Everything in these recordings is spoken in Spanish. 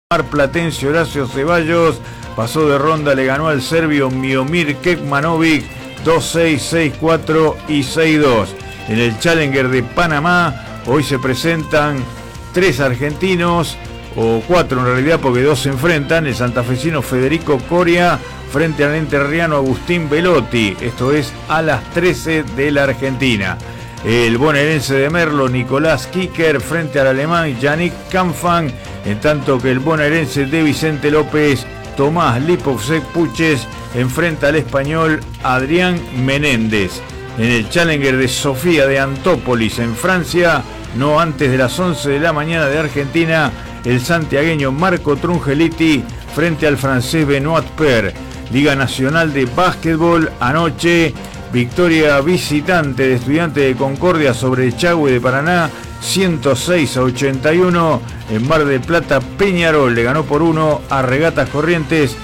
Platense Horacio Ceballos pasó de ronda, le ganó al serbio Miomir Kekmanovic 2-6, 6-4 y 6-2. En el Challenger de Panamá hoy se presentan 3 argentinos, o 4 en realidad porque 2 se enfrentan: el santafesino Federico Coria frente al entrerriano Agustín Velotti, esto es a las 13 de la Argentina. El bonaerense de Merlo Nicolás Kicker frente al alemán Yannick Kampfan, en tanto que el bonaerense de Vicente López Tomás Lipovsek Puches enfrenta al español Adrián Menéndez. En el Challenger de Sofía de Antópolis en Francia, no antes de las 11 de la mañana de Argentina, el santiagueño Marco Trungeliti frente al francés Benoit Per. Liga Nacional de Básquetbol, anoche victoria visitante de Estudiantes de Concordia sobre Echagüe de Paraná, 106-81. En Mar del Plata, Peñarol le ganó por 1 a Regatas Corrientes,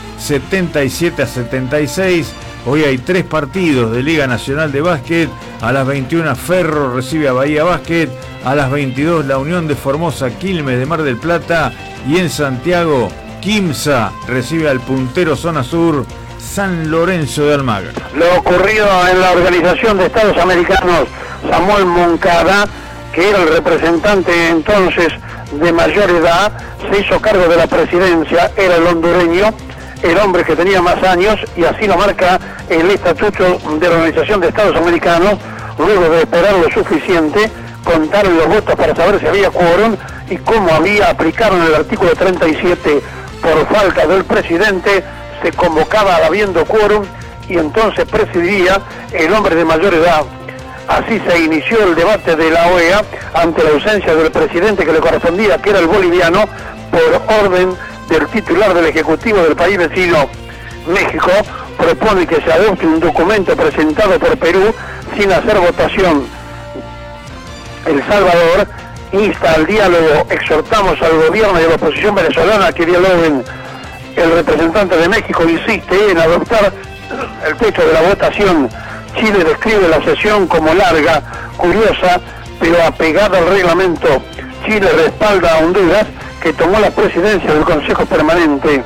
77-76. Hoy hay 3 partidos de Liga Nacional de Básquet. A las 21 Ferro recibe a Bahía Básquet, a las 22 la Unión de Formosa Quilmes de Mar del Plata, y en Santiago Quimsa recibe al puntero Zona Sur San Lorenzo de Almagro. Lo ocurrido en la Organización de Estados Americanos, Samuel Moncada, que era el representante entonces de mayor edad, se hizo cargo de la presidencia, era el hondureño, el hombre que tenía más años, y así lo marca el estatuto de la Organización de Estados Americanos. Luego de esperar lo suficiente, contaron los votos para saber si había quórum, y como aplicaron el artículo 37 por falta del presidente, se convocaba habiendo quórum y entonces presidiría el hombre de mayor edad. Así se inició el debate de la OEA ante la ausencia del presidente que le correspondía, que era el boliviano, por orden del titular del Ejecutivo del país vecino. México propone que se adopte un documento presentado por Perú sin hacer votación. El Salvador insta al diálogo: exhortamos al gobierno y a la oposición venezolana a que dialoguen. El representante de México insiste en adoptar el texto de la votación. Chile describe la sesión como larga, curiosa, pero apegada al reglamento. Chile respalda a Honduras, que tomó la presidencia del Consejo Permanente.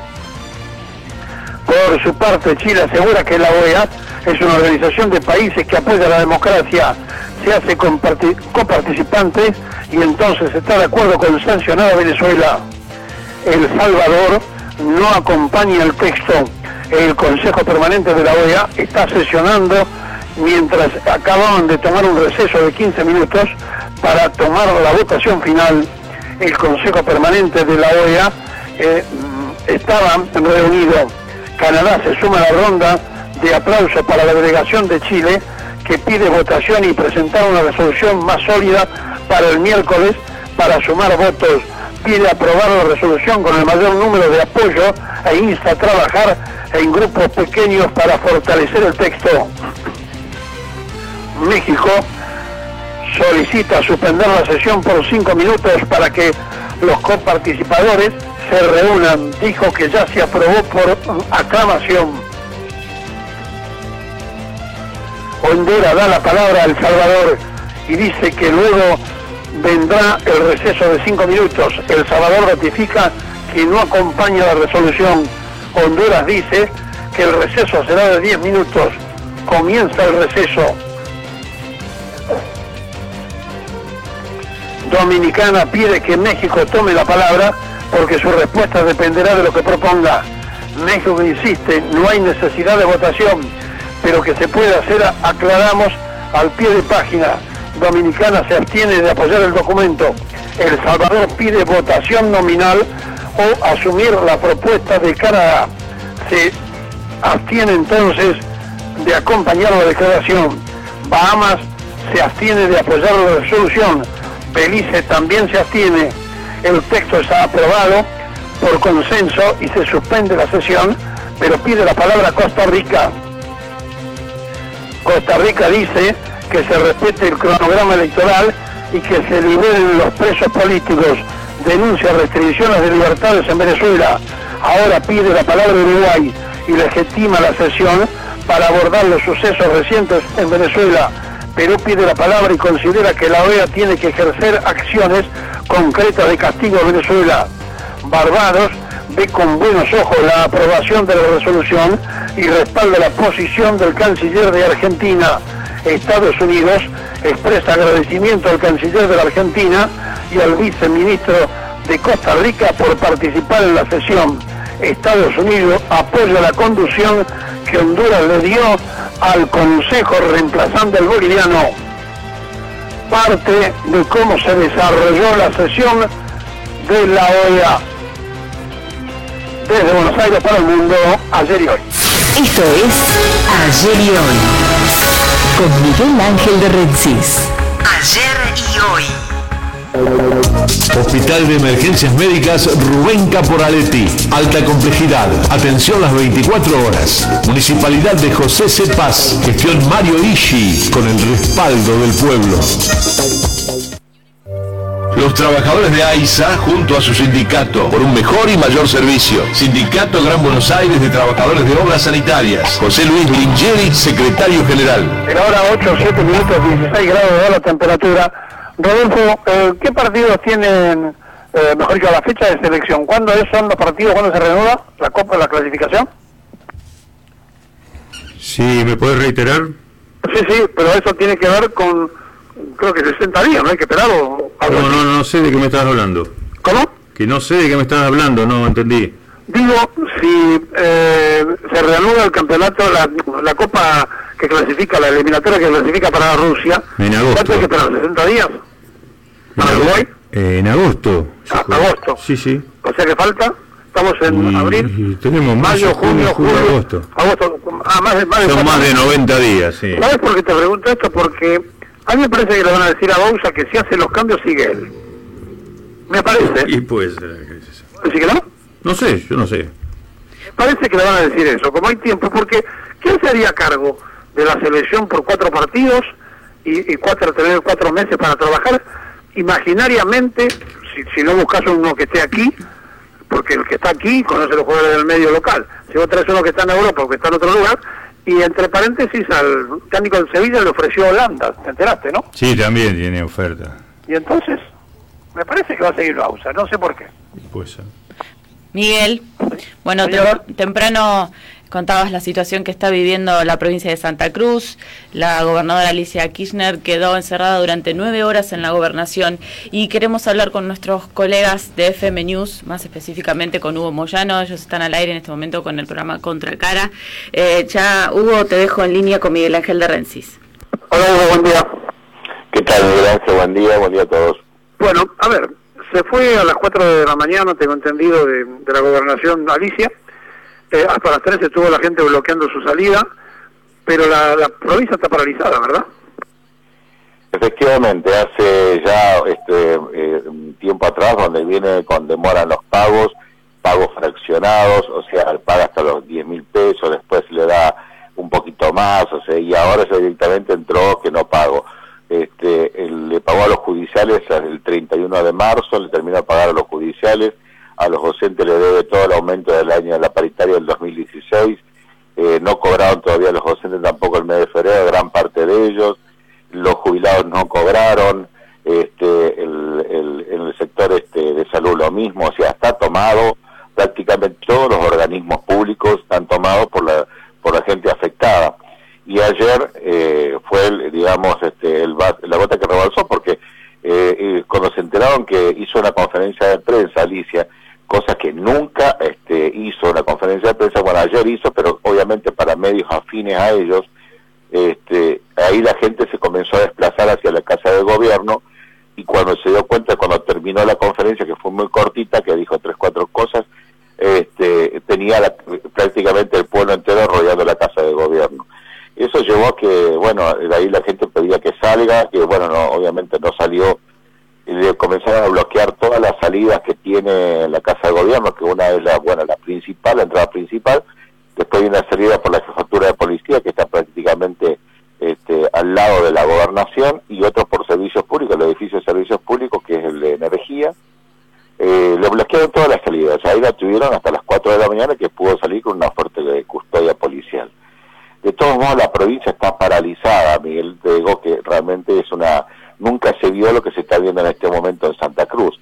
Por su parte, Chile asegura que la OEA es una organización de países que apoya la democracia, se hace coparticipante y entonces está de acuerdo con sancionar a Venezuela. El Salvador no acompaña el texto. El Consejo Permanente de la OEA está sesionando mientras acababan de tomar un receso de 15 minutos para tomar la votación final. El Consejo Permanente de la OEA estaba reunido. Canadá se suma a la ronda de aplauso para la delegación de Chile, que pide votación y presentar una resolución más sólida para el miércoles para sumar votos. Pide aprobar la resolución con el mayor número de apoyo e insta a trabajar en grupos pequeños para fortalecer el texto. México solicita suspender la sesión por 5 minutos para que los coparticipadores se reúnan. Dijo que ya se aprobó por aclamación. Honduras da la palabra a El Salvador y dice que luego vendrá el receso de 5 minutos. El Salvador ratifica que no acompaña la resolución. Honduras dice que el receso será de 10 minutos. Comienza el receso. Dominicana pide que México tome la palabra porque su respuesta dependerá de lo que proponga. México insiste, no hay necesidad de votación, pero que se puede hacer, aclaramos, al pie de página. Dominicana se abstiene de apoyar el documento. El Salvador pide votación nominal o asumir la propuesta de Canadá. Se abstiene entonces de acompañar la declaración. Bahamas se abstiene de apoyar la resolución. Belice también se abstiene. El texto está aprobado por consenso y se suspende la sesión, pero pide la palabra Costa Rica. Costa Rica dice que se respete el cronograma electoral y que se liberen los presos políticos. Denuncia restricciones de libertades en Venezuela. Ahora pide la palabra Uruguay y legitima la sesión para abordar los sucesos recientes en Venezuela. Perú pide la palabra y considera que la OEA tiene que ejercer acciones concretas de castigo a Venezuela. Barbados ve con buenos ojos la aprobación de la resolución y respalda la posición del canciller de Argentina. Estados Unidos expresa agradecimiento al canciller de la Argentina y al viceministro de Costa Rica por participar en la sesión. Estados Unidos apoya la conducción que Honduras le dio al Consejo reemplazando al boliviano. Parte de cómo se desarrolló la sesión de la OEA. Desde Buenos Aires para el mundo, ayer y hoy. Esto es Ayer y Hoy, con Miguel Ángel de Rensis. Ayer y Hoy. Hospital de Emergencias Médicas Rubén Caporaletti. Alta complejidad. Atención las 24 horas. Municipalidad de José C. Paz. Gestión Mario Ishi. Con el respaldo del pueblo. Los trabajadores de AISA junto a su sindicato por un mejor y mayor servicio. Sindicato Gran Buenos Aires de Trabajadores de Obras Sanitarias. José Luis Lingeri, secretario general. En ahora 8, 7 minutos, 16 grados de la temperatura. Rodolfo, ¿qué partidos tienen, mejor dicho, la fecha de selección? ¿Cuándo son los partidos? ¿Cuándo se reanuda la Copa, la clasificación? Sí, ¿me puedes reiterar? Sí, pero eso tiene que ver con, creo que 60 días, ¿no? Hay que esperar o algo así. No sé de qué me estás hablando. ¿Cómo? Que no sé de qué me estás hablando, no entendí. Digo, si se reanuda el campeonato, la Copa que clasifica, la eliminatoria que clasifica para Rusia, En agosto. ¿cuánto hay que esperar? ¿60 días? ¿Para Uruguay? En agosto. Agosto. Sí. O sea que falta, estamos en abril. Y tenemos mayo, junio, julio, agosto. Son más de 90 días, sí. ¿Sabes por qué te pregunto esto? Porque a mí me parece que le van a decir a Bouza que si hace los cambios sigue él. Me parece. Y pues... ¿Así que no? No sé, yo no sé. Parece que le van a decir eso, como hay tiempo, porque ¿quién se haría cargo de la selección por 4 partidos y tener 4 meses para trabajar? Imaginariamente, si no buscas uno que esté aquí, porque el que está aquí conoce los jugadores del medio local. Si vos traes uno que está en Europa o que está en otro lugar, y entre paréntesis al técnico del Sevilla le ofreció Holanda, ¿te enteraste, no? Sí, también tiene oferta. Y entonces, me parece que va a seguir Bauza, no sé por qué. Pues... Miguel, bueno, temprano contabas la situación que está viviendo la provincia de Santa Cruz. La gobernadora Alicia Kirchner quedó encerrada durante 9 horas en la gobernación y queremos hablar con nuestros colegas de FM News, más específicamente con Hugo Moyano. Ellos están al aire en este momento con el programa Contracara. Hugo, te dejo en línea con Miguel Ángel de Rensis. Hola Hugo, buen día. ¿Qué tal, Miguel Ángel? Buen día a todos. Bueno, a ver, se fue a las 4 de la mañana, tengo entendido, de la gobernación Alicia. Hasta las 3 estuvo la gente bloqueando su salida, pero la provincia está paralizada, ¿verdad? Efectivamente, hace ya un tiempo atrás, donde viene con demora en los pagos fraccionados, o sea, paga hasta los 10.000 pesos, después le da un poquito más, o sea, y ahora ya directamente entró que no pago. Le pagó a los judiciales el 31 de marzo, le terminó de pagar a los judiciales, a los docentes le debe todo el aumento del año de la paritaria del 2016, no cobraron todavía los docentes tampoco el mes de febrero, gran parte de ellos, los jubilados no cobraron, en el sector de salud lo mismo, o sea, está tomado, prácticamente todos los organismos públicos están tomados por la gente afectada. Y ayer fue, la gota que rebalsó, porque cuando se enteraron que hizo una conferencia de prensa, Alicia, cosa que nunca hizo una conferencia de prensa, bueno, ayer hizo, pero obviamente para medios afines a ellos, ahí la gente se comenzó a desplazar hacia la Casa de Gobierno, y cuando se dio cuenta, cuando terminó la conferencia, que fue muy cortita, que dijo 3, 4 cosas, tenía prácticamente el pueblo entero rodeando la Casa de Gobierno. Eso llevó a que, bueno, de ahí la gente pedía que salga, que bueno, no, obviamente no salió, y le comenzaron a bloquear todas las salidas que tiene la Casa de Gobierno, que una es la principal, la entrada principal, después hay una salida por la jefatura de policía, que está prácticamente al lado de la gobernación, y otro por servicios públicos, el edificio de servicios públicos, que es el de energía. Le bloquearon todas las salidas, ahí la tuvieron hasta las 4 de la mañana, que pudo salir con una fuerte custodia policial. De todos modos, la provincia está paralizada, Miguel, te digo que realmente nunca se vio lo que se está viendo en este momento en Santa Cruz.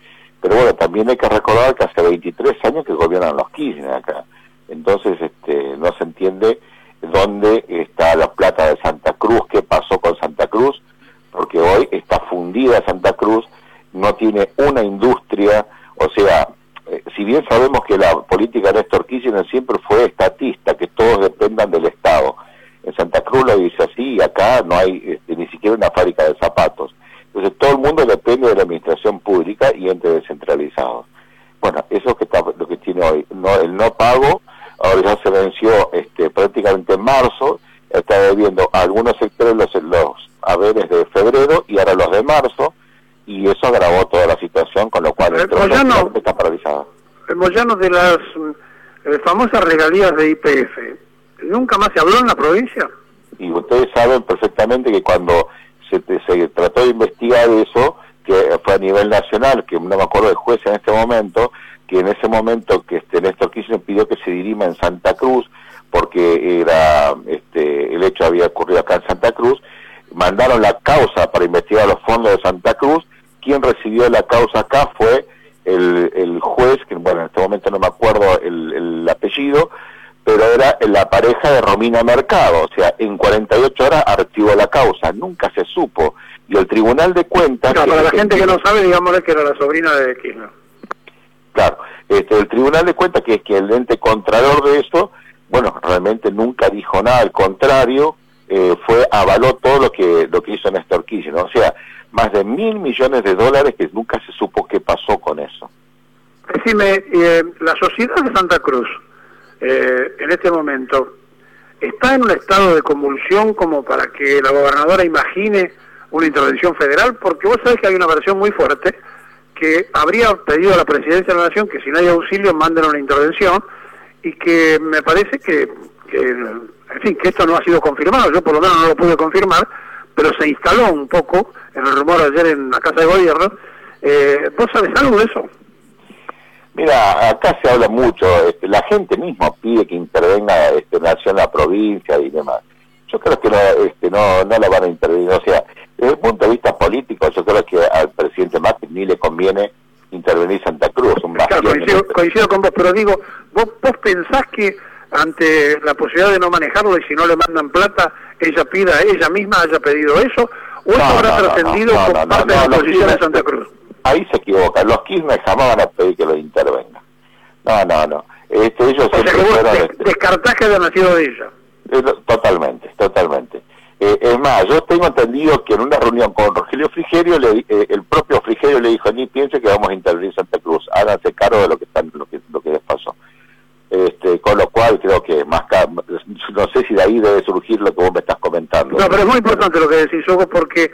Pero bueno, también hay que recordar que hace 23 años que gobiernan los Kirchner acá. Entonces no se entiende dónde está la plata de Santa Cruz, qué pasó con Santa Cruz, porque hoy está fundida Santa Cruz, no tiene una industria, o sea, si bien sabemos que la política de Néstor Kirchner siempre fue estatista, que todos dependan del Estado. En Santa Cruz lo dice así, y acá no hay ni siquiera una fábrica de zapatos. Entonces todo el mundo depende de la administración pública y ente descentralizado. Bueno, eso es lo que tiene hoy. El no pago, ahora ya se venció prácticamente en marzo, está debiendo a algunos sectores los haberes de febrero y ahora los de marzo, y eso agravó toda la situación, con lo cual está paralizado. Moyano, de las famosas regalías de YPF, ¿nunca más se habló en la provincia? Y ustedes saben perfectamente que cuando se trató de investigar eso, que fue a nivel nacional, que no me acuerdo del juez en este momento, que en ese momento que Néstor Kirchner pidió que se dirima en Santa Cruz, porque era el hecho había ocurrido acá en Santa Cruz, mandaron la causa para investigar los fondos de Santa Cruz. Quien recibió la causa acá fue el juez, que bueno, en este momento no me acuerdo el apellido, pero era la pareja de Romina Mercado, o sea, en 48 horas archivó la causa, nunca se supo, y el Tribunal de Cuentas... Claro, para la gente que no sabe, digámosle que era la sobrina de Kirchner. Claro, el Tribunal de Cuentas, que es que el ente contralor de eso, bueno, realmente nunca dijo nada, al contrario, avaló todo lo que hizo Néstor Kirchner, o sea, más de $1.000 millones que nunca se supo qué pasó con eso. Decime, la sociedad de Santa Cruz, en este momento, ¿está en un estado de convulsión como para que la gobernadora imagine una intervención federal? Porque vos sabés que hay una versión muy fuerte que habría pedido a la Presidencia de la Nación que si no hay auxilio manden una intervención, y que me parece que en fin, que esto no ha sido confirmado, yo por lo menos no lo pude confirmar, pero se instaló un poco en el rumor ayer en la Casa de Gobierno. ¿Vos sabés algo de eso? Mira, acá se habla mucho, la gente misma pide que intervenga Nación, la provincia y demás. Yo creo que no la van a intervenir, o sea, desde el punto de vista político, yo creo que al presidente Macri ni le conviene intervenir Santa Cruz. Claro, coincido con vos, pero digo, ¿vos pensás que ante la posibilidad de no manejarlo y si no le mandan plata, ella misma haya pedido eso, o eso habrá trascendido por parte de la oposición de Santa Cruz? Ahí se equivoca, los Kirchner jamás van a pedir que lo intervenga. No. Ellos o sea que vos descartás que haya nacido de ella. Totalmente. Es más, yo tengo entendido que en una reunión con Rogelio Frigerio, el propio Frigerio le dijo, ni piense que vamos a intervenir Santa Cruz, háganse cargo de lo que les pasó. Con lo cual creo que no sé si de ahí debe surgir lo que vos me estás comentando. No, pero es muy importante lo que decís, Hugo, porque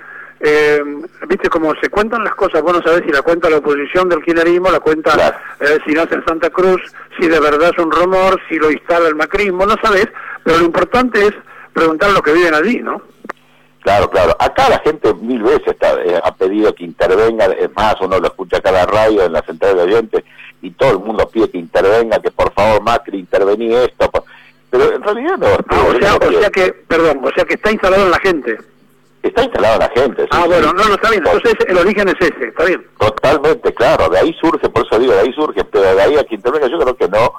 viste como se cuentan las cosas, vos no sabés si la cuenta la oposición del kirchnerismo, la cuenta claro. Si nace en Santa Cruz, si de verdad es un rumor, si lo instala el macrismo, no sabés, pero lo importante es preguntar a los que viven allí, ¿no? Claro. Acá la gente 1000 veces ha pedido que intervenga, es más, uno lo escucha acá en la radio, en la central de oyentes, y todo el mundo pide que intervenga, que por favor Macri intervení esto, pero en realidad no. O sea que está instalado en la gente. Está instalado en la gente. Sí, bueno, no, está bien, entonces el origen es ese, está bien. Totalmente, claro, de ahí surge, por eso digo, de ahí surge, pero de ahí a que intervenga yo creo que no,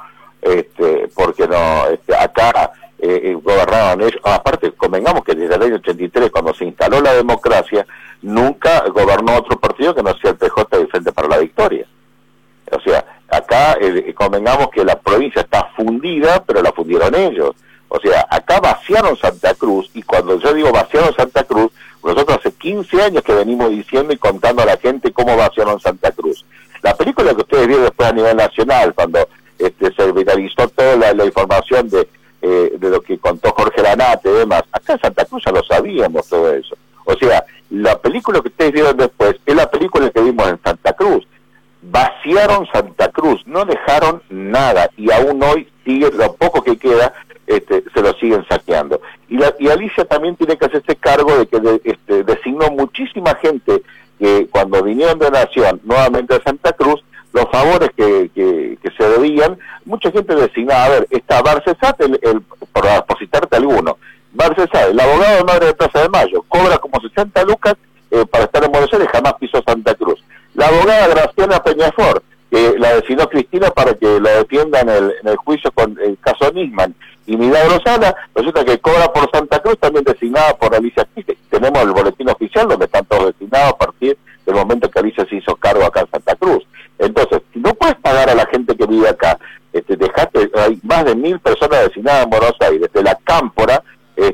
porque no, acá gobernaron ellos, aparte, convengamos que desde el año 83, cuando se instaló la democracia, nunca gobernó otro partido que no sea el PJ del Frente para la Victoria. O sea, acá convengamos que la provincia está fundida, pero la fundieron ellos. O sea, acá vaciaron Santa Cruz, y cuando yo digo vaciaron Santa Cruz, nosotros hace 15 años que venimos diciendo y contando a la gente cómo vaciaron Santa Cruz. La película que ustedes vieron después a nivel nacional, cuando se viralizó toda la información de lo que contó Jorge Lanate y demás, acá en Santa Cruz ya lo sabíamos todo eso. O sea, la película que ustedes vieron después es la película que vimos en Santa Cruz. Vaciaron Santa Cruz, no dejaron nada, y aún hoy sigue, lo poco que queda, se lo siguen saqueando. Y Alicia también tiene que hacerse cargo de que designó muchísima gente que cuando vinieron de Nación nuevamente a Santa Cruz, los favores que se debían, mucha gente designaba, a ver, está Barcesat, por depositarte alguno, Barcesat, el abogado de Madre de Plaza de Mayo, cobra como 60 lucas para estar en Buenos Aires, jamás pisó Santa Cruz. la abogada Graciela Peñafort, que la designó Cristina para que la defienda en el juicio con el caso Nisman. Y Milagro Sala, resulta que cobra por Santa Cruz, también designada por Alicia Quispe. Tenemos el boletín oficial donde están todos designados a partir del momento que Alicia se hizo cargo acá en Santa Cruz. Entonces, si no puedes pagar a la gente que vive acá, hay más de 1000 personas designadas en Buenos Aires, de la Cámpora,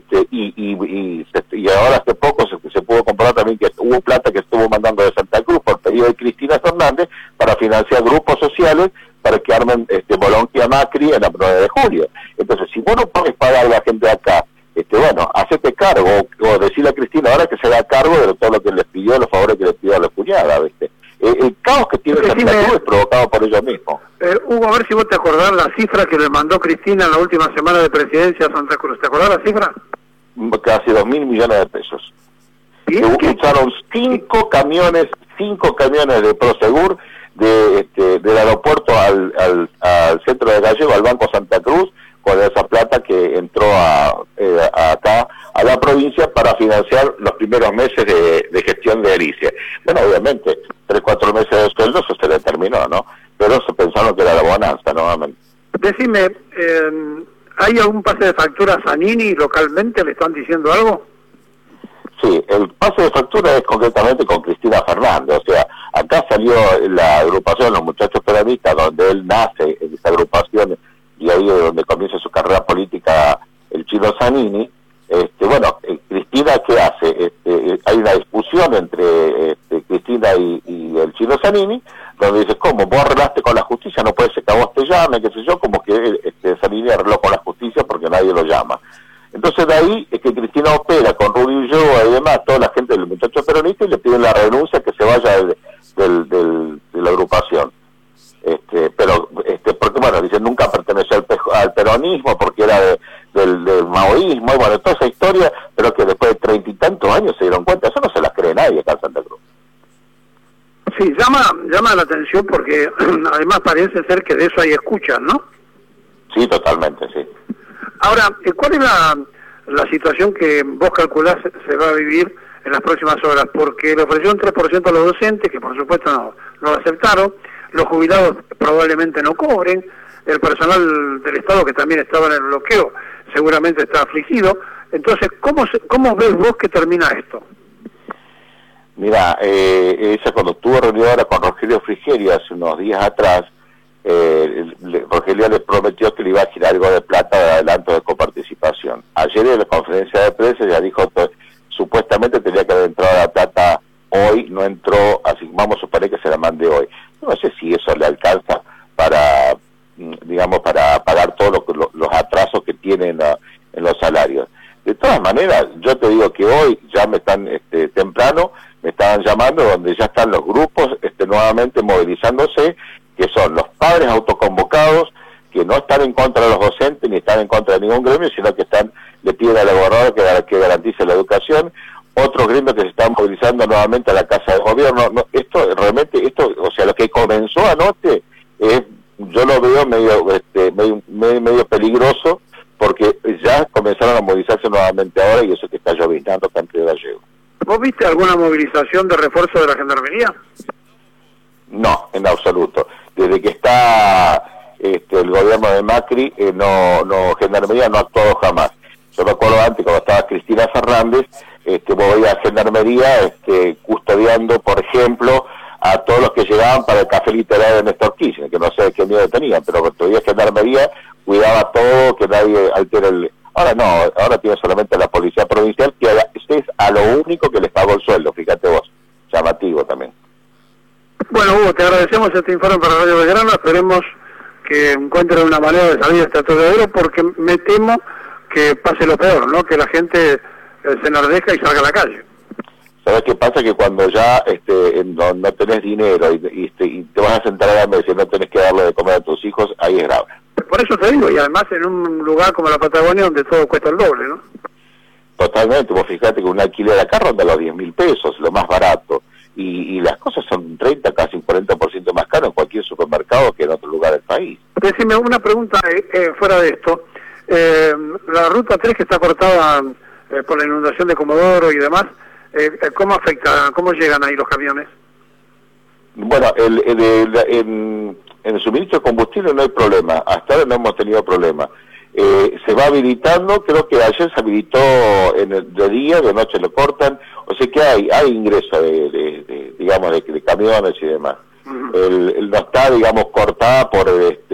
y ahora hace poco se pudo comprobar también que hubo plata que estuvo mandando de Santa Cruz por pedido de Cristina Fernández para financiar grupos sociales para que armen Bolonquia Macri en la 9 de julio. Entonces, si vos no podés pagar a la gente de acá, bueno, hacete cargo, o decirle a Cristina ahora que se da cargo de todo lo que les pidió, los favores que les pidió a la cuñada, ¿viste? El caos que tiene Santa Cruz es provocado por ellos mismos. Hugo, a ver si vos te acordás la cifra que le mandó Cristina en la última semana de presidencia a Santa Cruz. ¿Te acordás la cifra? Casi 2.000 millones de pesos. Usaron 5 camiones de Prosegur del aeropuerto al centro de Gallego, al Banco Santa Cruz, con esa plata que entró acá a la provincia para financiar los primeros meses de gestión de Alicia. Bueno, obviamente, 3-4 meses de sueldo, eso se le terminó, ¿no? Pero se pensaron que era la bonanza, nuevamente. Decime, ¿hay algún pase de factura a Zanini localmente? ¿Le están diciendo algo? Sí, el pase de factura es concretamente con Cristina Fernández. O sea, acá salió la agrupación Los Muchachos Peronistas, donde él nace en esa agrupación, y ahí es donde comienza su carrera política el Chino Zanini. Bueno, Cristina, ¿qué hace? Hay una discusión entre Cristina y el Chino Zanini, donde dice, ¿cómo? Vos arreglaste con la justicia, no puede ser que a vos te llame, qué sé yo, como que Zanini arregló con la justicia porque nadie lo llama. Entonces de ahí es que Cristina opera con Rudy Ulloa y demás, toda la gente del Muchacho Peronista, y le piden la renuncia, que se vaya de la agrupación. Pero porque bueno, dicen, nunca perteneció al peronismo porque era del maoísmo, y bueno, toda esa historia, pero que después de 30 y tantos años se dieron cuenta. Eso no se las cree nadie acá en Santa Cruz. Sí, llama la atención porque además parece ser que de eso hay escuchas, ¿no? Sí, totalmente, sí. Ahora, ¿cuál es la situación que vos calculás se va a vivir en las próximas horas? Porque le ofreció un 3% a los docentes, que por supuesto no lo aceptaron, los jubilados probablemente no cobren, el personal del Estado, que también estaba en el bloqueo, seguramente está afligido. Entonces, ¿cómo ves vos que termina esto? Mira, ella cuando estuvo reunido ahora con Rogelio Frigerio hace unos días atrás, Rogelio le prometió que le iba a girar algo de plata de adelanto de coparticipación. Ayer en la conferencia de prensa ya dijo que supuestamente tenía que haber entrado la plata hoy, no entró, así vamos a suponer que se la mande hoy. No sé si eso le alcanza para, digamos, para pagar todos los atrasos que tienen en los salarios. De todas maneras, yo te digo que hoy ya me están, temprano, me estaban llamando donde ya están los grupos nuevamente movilizándose, que son los padres autoconvocados, que no están en contra de los docentes ni están en contra de ningún gremio, sino que le piden al gobernador que garantice la educación. Otros gremios que se están movilizando nuevamente a la Casa de Gobierno. No, esto realmente, o sea, lo que comenzó anoche, yo lo veo medio peligroso, porque ya comenzaron a movilizarse nuevamente ahora, y eso que está lloviznando tanto de Gallego. ¿Vos viste alguna movilización de refuerzo de la Gendarmería? No, en absoluto. Desde que está el gobierno de Macri, Gendarmería no ha actuado jamás. Yo me acuerdo antes, cuando estaba Cristina Fernández, voy a Gendarmería custodiando, por ejemplo, a todos los que llegaban para el café literario de Néstor Kirchner, que no sé qué miedo tenían, pero todavía Gendarmería cuidaba todo, que nadie altere el... Ahora no, ahora tiene solamente la Policía Provincial, que es a lo único que les pagó el sueldo, fíjate vos, llamativo también. Bueno, Hugo, te agradecemos este informe para Radio Belgrano, esperemos que encuentren una manera de salir de este atolladero, porque me temo que pase lo peor, ¿no? Que la gente se enardezca y salga a la calle. ¿Sabes qué pasa? Que cuando ya no tenés dinero y te vas a sentar a la mesa y no tenés que darle de comer a tus hijos, ahí es grave. Por eso te digo, y además en un lugar como la Patagonia donde todo cuesta el doble, ¿no? Totalmente, vos fijate que un alquiler acá ronda los 10.000 pesos, lo más barato, y las cosas son 30, casi un 40% más caro en cualquier supermercado que en otro lugar del país. Decime una pregunta fuera de esto. La ruta 3 que está cortada por la inundación de Comodoro y demás, ¿cómo afecta? ¿Cómo llegan ahí los camiones? Bueno, en el suministro de combustible no hay problema, hasta ahora no hemos tenido problema. Se va habilitando, creo que ayer se habilitó de día, de noche lo cortan, o sea que hay ingreso de camiones y demás. No está, digamos, cortada por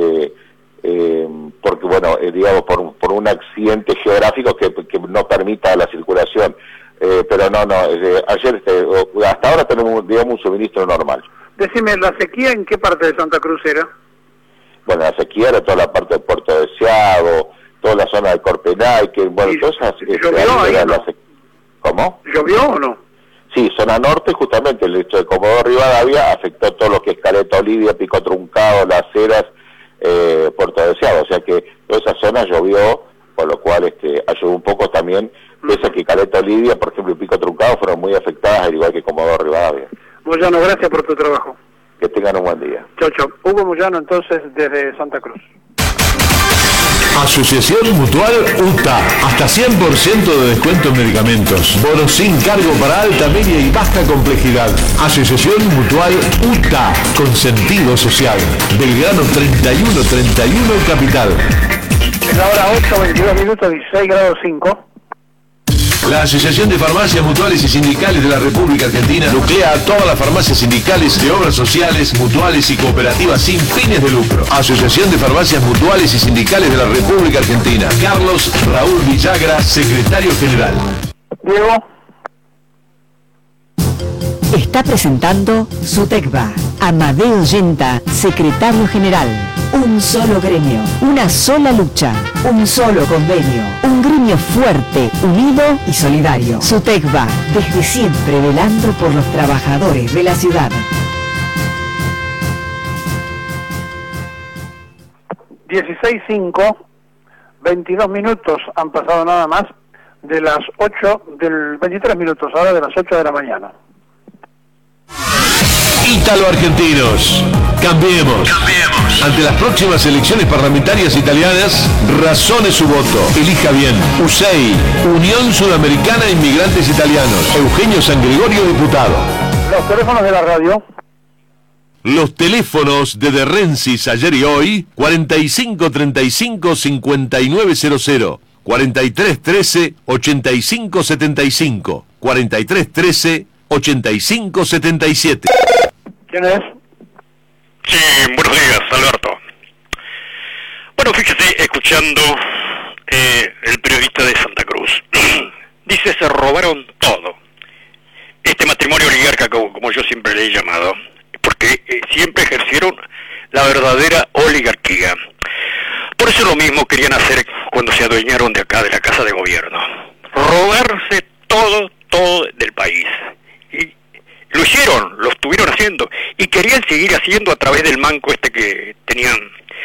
porque bueno, digamos, por un accidente geográfico que no permita la circulación. Pero ayer, hasta ahora tenemos, digamos, un suministro normal. Decime, ¿la sequía en qué parte de Santa Cruz era? Bueno, la sequía era toda la parte de Puerto Deseado, toda la zona de Corpenay, que bueno, todas esas... ¿Llovió ahí, no? ¿Cómo? ¿Llovió o no? Sí, zona norte, justamente, el hecho de Comodoro Rivadavia afectó todo lo que es Caleta Olivia, Pico Truncado, Las Heras, Puerto Deseado, o sea que toda esa zona llovió, por lo cual ayudó un poco también, pese a que Caleta Olivia, por ejemplo, y Pico Truncado fueron muy afectadas, al igual que Comodoro Rivadavia. Moyano, gracias por tu trabajo. Que tengan un buen día. Chau, chau. Hugo Moyano, entonces, desde Santa Cruz. Asociación Mutual UTA. Hasta 100% de descuento en medicamentos. Bonos sin cargo para alta, media y baja complejidad. Asociación Mutual UTA. Con sentido social. Belgrano 3131 Capital. Es la hora 8, 22 minutos, 16 grados 5. La Asociación de Farmacias Mutuales y Sindicales de la República Argentina nuclea a todas las farmacias sindicales de obras sociales, mutuales y cooperativas sin fines de lucro. Asociación de Farmacias Mutuales y Sindicales de la República Argentina. Carlos Raúl Villagra, secretario general. Diego. Está presentando Sutecba. Amadeo Yenta, secretario general. Un solo gremio, una sola lucha, un solo convenio, un gremio fuerte, unido y solidario. Sutecba, desde siempre velando por los trabajadores de la ciudad. 16:05, 22 minutos han pasado nada más de las 23 minutos, ahora de las 8 de la mañana. Ítalo-argentinos. Cambiemos. Ante las próximas elecciones parlamentarias italianas, razone su voto. Elija bien. USEI, Unión Sudamericana de Inmigrantes Italianos. Eugenio San Gregorio, diputado. Los teléfonos de la radio. Los teléfonos de De Rensis ayer y hoy, 4535-5900, 4313-8575, 4313-8577. ¿Quién es? Sí, buenos días, Alberto. Bueno, fíjese, escuchando el periodista de Santa Cruz. Dice, se robaron todo. Este matrimonio oligárquico, como yo siempre le he llamado, porque siempre ejercieron la verdadera oligarquía. Por eso lo mismo querían hacer cuando se adueñaron de acá, de la Casa de Gobierno. Robarse todo del país. Y lo hicieron, lo estuvieron haciendo, y querían seguir haciendo a través del manco que tenían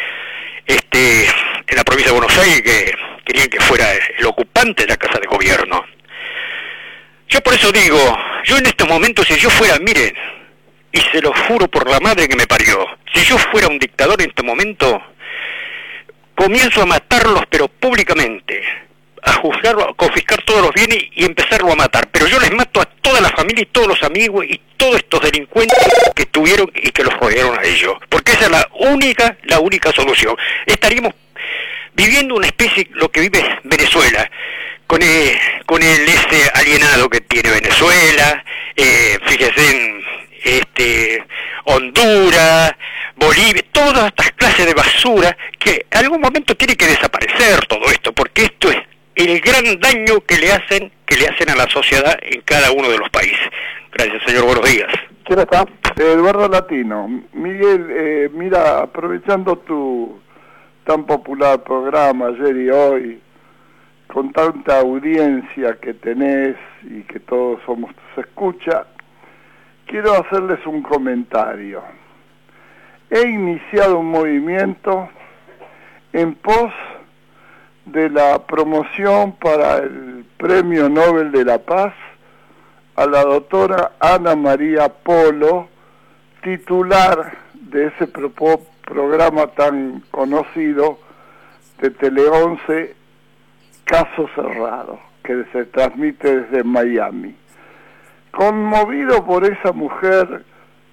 en la provincia de Buenos Aires, que querían que fuera el ocupante de la Casa de Gobierno. Yo por eso digo, yo en estos momentos, si yo fuera, miren, y se lo juro por la madre que me parió, si yo fuera un dictador en este momento, comienzo a matarlos, pero públicamente, a juzgarlo, a confiscar todos los bienes y empezarlo a matar. Pero yo les mato a toda la familia y todos los amigos y todos estos delincuentes que estuvieron y que los rodearon a ellos. Porque esa es la única solución. Estaríamos viviendo una especie, lo que vive Venezuela, con el alienado que tiene Venezuela, fíjese en Honduras, Bolivia, todas estas clases de basura, que en algún momento tiene que desaparecer todo esto, porque esto es el gran daño que le hacen a la sociedad en cada uno de los países. Gracias, señor, buenos días. ¿Quién está? Eduardo Latino. Miguel, mira, aprovechando tu tan popular programa ayer y hoy, con tanta audiencia que tenés y que todos somos tus escuchas, quiero hacerles un comentario. He iniciado un movimiento en pos de la promoción para el Premio Nobel de la Paz a la doctora Ana María Polo, titular de ese programa tan conocido de Tele 11, Caso Cerrado, que se transmite desde Miami. Conmovido por esa mujer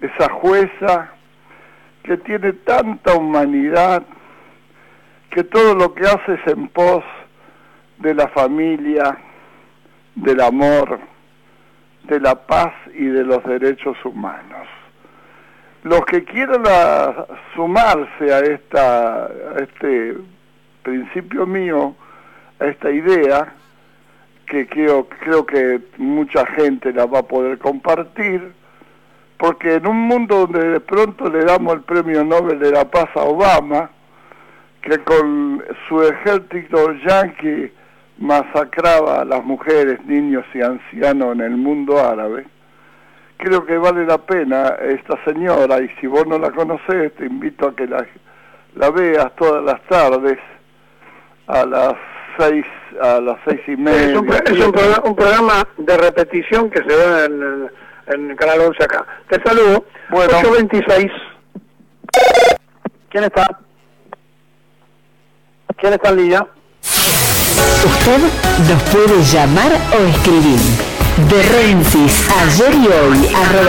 esa jueza que tiene tanta humanidad, que todo lo que hace es en pos de la familia, del amor, de la paz y de los derechos humanos. Los que quieran sumarse a este principio mío, a esta idea, que creo que mucha gente la va a poder compartir, porque en un mundo donde de pronto le damos el premio Nobel de la Paz a Obama, que con su ejército yanqui masacraba a las mujeres, niños y ancianos en el mundo árabe, creo que vale la pena esta señora, y si vos no la conocés, te invito a que la veas todas las tardes a las 6:30. Es un programa de repetición que se da en Canal 11 acá. Te saludo. Bueno. 8:26. ¿Quién está? ¿Quién está en línea? Usted nos puede llamar o escribir. De Rensis, ayer y hoy,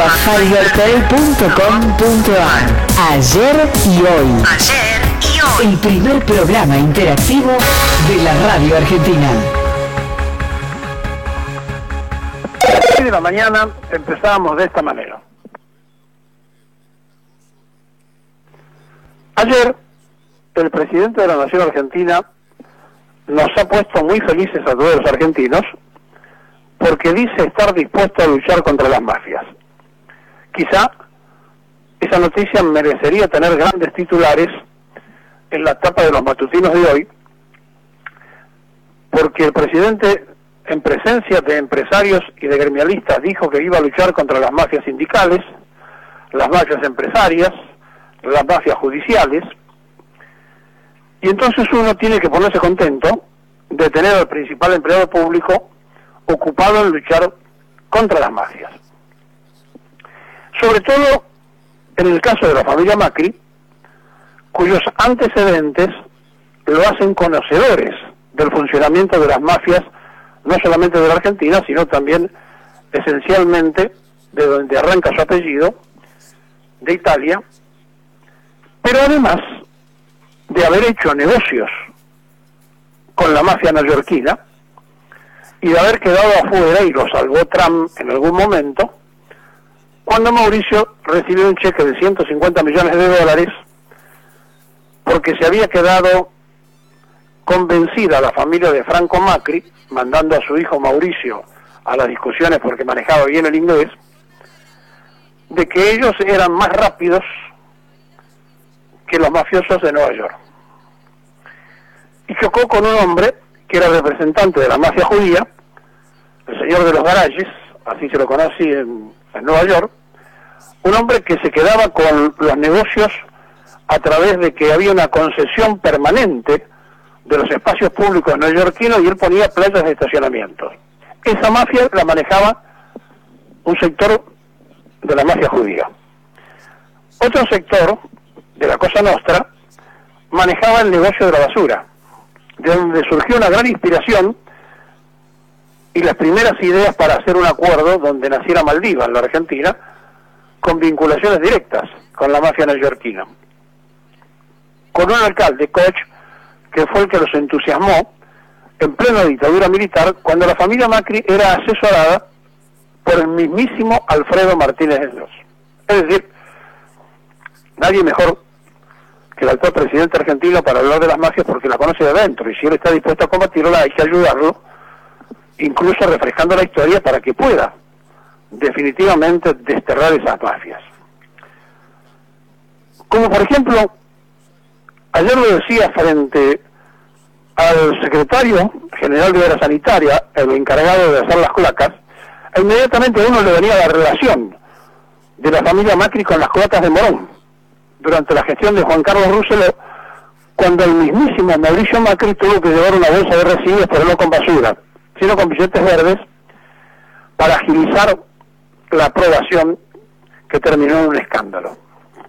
@fivertel.com.ar. Ayer y hoy. El primer programa interactivo de la radio argentina. A las 6 de la mañana empezábamos de esta manera. Ayer, el presidente de la Nación Argentina nos ha puesto muy felices a todos los argentinos porque dice estar dispuesto a luchar contra las mafias. Quizá esa noticia merecería tener grandes titulares en la tapa de los matutinos de hoy, porque el presidente, en presencia de empresarios y de gremialistas, dijo que iba a luchar contra las mafias sindicales, las mafias empresarias, las mafias judiciales, y entonces uno tiene que ponerse contento de tener al principal empleado público ocupado en luchar contra las mafias. Sobre todo en el caso de la familia Macri, cuyos antecedentes lo hacen conocedores del funcionamiento de las mafias, no solamente de la Argentina, sino también esencialmente de donde arranca su apellido, de Italia, pero además de haber hecho negocios con la mafia neoyorquina y de haber quedado afuera, y lo salvó Trump en algún momento, cuando Mauricio recibió un cheque de 150 millones de dólares porque se había quedado convencida la familia de Franco Macri, mandando a su hijo Mauricio a las discusiones porque manejaba bien el inglés, de que ellos eran más rápidos que los mafiosos de Nueva York. Y chocó con un hombre que era representante de la mafia judía, el señor de los garages, así se lo conocí en Nueva York, un hombre que se quedaba con los negocios a través de que había una concesión permanente de los espacios públicos neoyorquinos y él ponía playas de estacionamiento. Esa mafia la manejaba un sector de la mafia judía. Otro sector de la Cosa Nostra manejaba el negocio de la basura, de donde surgió una gran inspiración y las primeras ideas para hacer un acuerdo donde naciera Maldiva, en la Argentina, con vinculaciones directas con la mafia neoyorquina. Con un alcalde, Koch, que fue el que los entusiasmó en plena dictadura militar, cuando la familia Macri era asesorada por el mismísimo Alfredo Martínez de Dios. Es decir, nadie mejor que el actual presidente argentino para hablar de las mafias porque la conoce de adentro, y si él está dispuesto a combatirla hay que ayudarlo, incluso refrescando la historia para que pueda definitivamente desterrar esas mafias. Como por ejemplo, ayer lo decía frente al secretario general de Obra Sanitaria, el encargado de hacer las cloacas, inmediatamente a uno le venía la relación de la familia Macri con las cloacas de Morón, durante la gestión de Juan Carlos Rousselot, cuando el mismísimo Mauricio Macri tuvo que llevar una bolsa de residuos, pero no con basura, sino con billetes verdes, para agilizar la aprobación que terminó en un escándalo.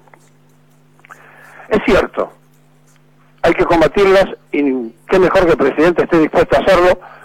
Es cierto, hay que combatirlas, y qué mejor que el presidente esté dispuesto a hacerlo,